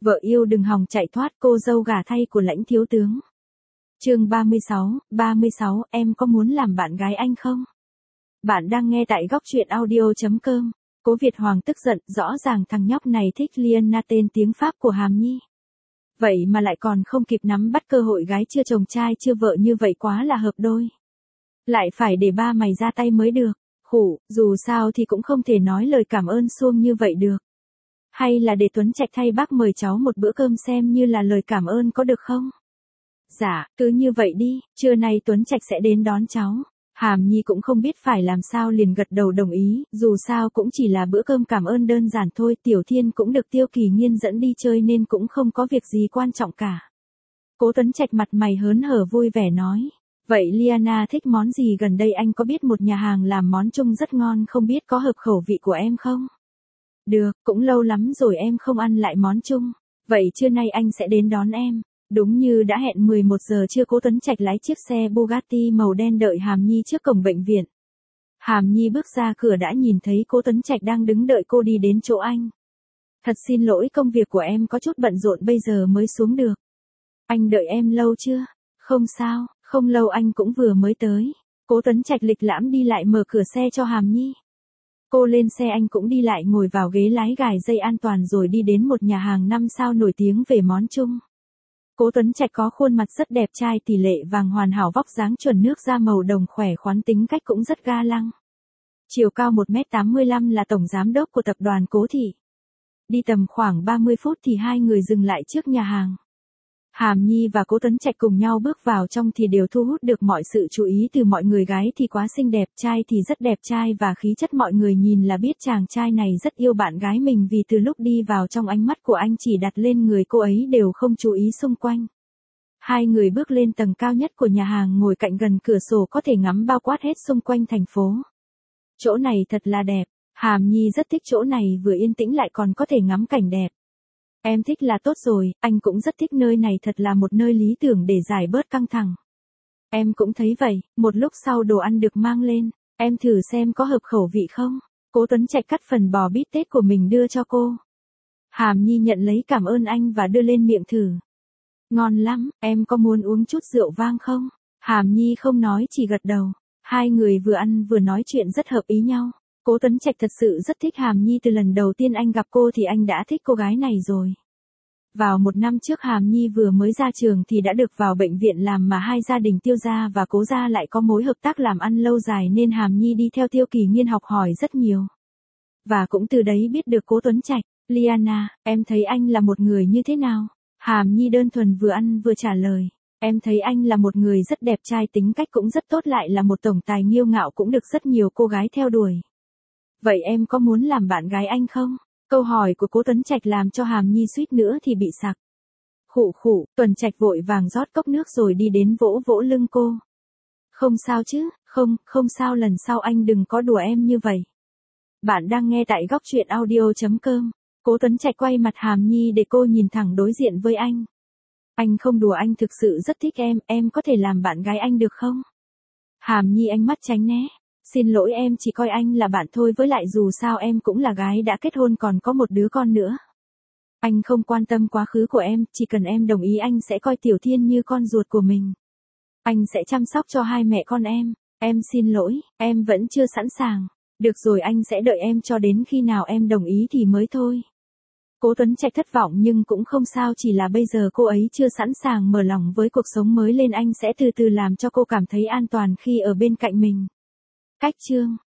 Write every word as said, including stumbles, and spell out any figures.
Vợ yêu đừng hòng chạy thoát, cô dâu gả thay của lãnh thiếu tướng. Chương ba mươi sáu, ba mươi sáu, em có muốn làm bạn gái anh không? Bạn đang nghe tại góc truyện audio chấm com. Cố Việt Hoàng tức giận, rõ ràng thằng nhóc này thích Liana tên tiếng Pháp của Hàm Nhi. Vậy mà lại còn không kịp nắm bắt cơ hội gái chưa chồng trai chưa vợ như vậy quá là hợp đôi. Lại phải để ba mày ra tay mới được. Khủ, dù sao thì cũng không thể nói lời cảm ơn suông như vậy được. Hay là để Tuấn Trạch thay bác mời cháu một bữa cơm xem như là lời cảm ơn có được không? Dạ, cứ như vậy đi, trưa nay Tuấn Trạch sẽ đến đón cháu. Hàm Nhi cũng không biết phải làm sao liền gật đầu đồng ý, dù sao cũng chỉ là bữa cơm cảm ơn đơn giản thôi, Tiểu Thiên cũng được Tiêu Kỳ Nghiên dẫn đi chơi nên cũng không có việc gì quan trọng cả. Cố Tuấn Trạch mặt mày hớn hở vui vẻ nói, vậy Liana thích món gì gần đây anh có biết một nhà hàng làm món chung rất ngon không biết có hợp khẩu vị của em không? Được, cũng lâu lắm rồi em không ăn lại món chung, vậy trưa nay anh sẽ đến đón em. Đúng như đã hẹn mười một giờ trưa Cố Tuấn Trạch lái chiếc xe Bugatti màu đen đợi Hàm Nhi trước cổng bệnh viện. Hàm Nhi bước ra cửa đã nhìn thấy Cố Tuấn Trạch đang đứng đợi cô đi đến chỗ anh. Thật xin lỗi công việc của em có chút bận rộn bây giờ mới xuống được. Anh đợi em lâu chưa? Không sao, không lâu anh cũng vừa mới tới. Cố Tuấn Trạch lịch lãm đi lại mở cửa xe cho Hàm Nhi. Cô lên xe anh cũng đi lại ngồi vào ghế lái gài dây an toàn rồi đi đến một nhà hàng năm sao nổi tiếng về món chung. Cố Tuấn Trạch có khuôn mặt rất đẹp trai tỷ lệ vàng hoàn hảo vóc dáng chuẩn nước da màu đồng khỏe khoắn tính cách cũng rất ga lăng. Chiều cao một mét tám mươi lăm là tổng giám đốc của tập đoàn Cố Thị. Đi tầm khoảng ba mươi phút thì hai người dừng lại trước nhà hàng. Hàm Nhi và Cố Tuấn Trạch cùng nhau bước vào trong thì đều thu hút được mọi sự chú ý từ mọi người, gái thì quá xinh đẹp, trai thì rất đẹp trai và khí chất mọi người nhìn là biết chàng trai này rất yêu bạn gái mình vì từ lúc đi vào trong ánh mắt của anh chỉ đặt lên người cô ấy đều không chú ý xung quanh. Hai người bước lên tầng cao nhất của nhà hàng ngồi cạnh gần cửa sổ có thể ngắm bao quát hết xung quanh thành phố. Chỗ này thật là đẹp, Hàm Nhi rất thích chỗ này vừa yên tĩnh lại còn có thể ngắm cảnh đẹp. Em thích là tốt rồi, anh cũng rất thích nơi này thật là một nơi lý tưởng để giải bớt căng thẳng. Em cũng thấy vậy, một lúc sau đồ ăn được mang lên, em thử xem có hợp khẩu vị không. Cố Tuấn Trạch cắt phần bò bít tết của mình đưa cho cô. Hàm Nhi nhận lấy cảm ơn anh và đưa lên miệng thử. Ngon lắm, em có muốn uống chút rượu vang không? Hàm Nhi không nói chỉ gật đầu. Hai người vừa ăn vừa nói chuyện rất hợp ý nhau. Cố Tuấn Trạch thật sự rất thích Hàm Nhi, từ lần đầu tiên anh gặp cô thì anh đã thích cô gái này rồi. Vào một năm trước Hàm Nhi vừa mới ra trường thì đã được vào bệnh viện làm mà hai gia đình Tiêu gia và Cố gia lại có mối hợp tác làm ăn lâu dài nên Hàm Nhi đi theo Tiêu Kỳ Nghiên học hỏi rất nhiều. Và cũng từ đấy biết được Cố Tuấn Trạch. Liana, em thấy anh là một người như thế nào? Hàm Nhi đơn thuần vừa ăn vừa trả lời. Em thấy anh là một người rất đẹp trai, tính cách cũng rất tốt, lại là một tổng tài nghiêu ngạo cũng được rất nhiều cô gái theo đuổi. Vậy em có muốn làm bạn gái anh không? Câu hỏi của Cố Tuấn Trạch làm cho Hàm Nhi suýt nữa thì bị sặc. Khụ khụ, Tuấn Trạch vội vàng rót cốc nước rồi đi đến vỗ vỗ lưng cô. Không sao chứ, không, không sao, lần sau anh đừng có đùa em như vậy. Bạn đang nghe tại góc truyện audio chấm com. Cố Tuấn Trạch quay mặt Hàm Nhi để cô nhìn thẳng đối diện với anh. Anh không đùa, anh thực sự rất thích em, em có thể làm bạn gái anh được không? Hàm Nhi ánh mắt tránh né. Xin lỗi, em chỉ coi anh là bạn thôi, với lại dù sao em cũng là gái đã kết hôn còn có một đứa con nữa. Anh không quan tâm quá khứ của em, chỉ cần em đồng ý anh sẽ coi Tiểu Thiên như con ruột của mình. Anh sẽ chăm sóc cho hai mẹ con em, em xin lỗi, em vẫn chưa sẵn sàng. Được rồi, anh sẽ đợi em cho đến khi nào em đồng ý thì mới thôi. Cố Tuấn Trạch thất vọng nhưng cũng không sao, chỉ là bây giờ cô ấy chưa sẵn sàng mở lòng với cuộc sống mới, lên anh sẽ từ từ làm cho cô cảm thấy an toàn khi ở bên cạnh mình. Cách chương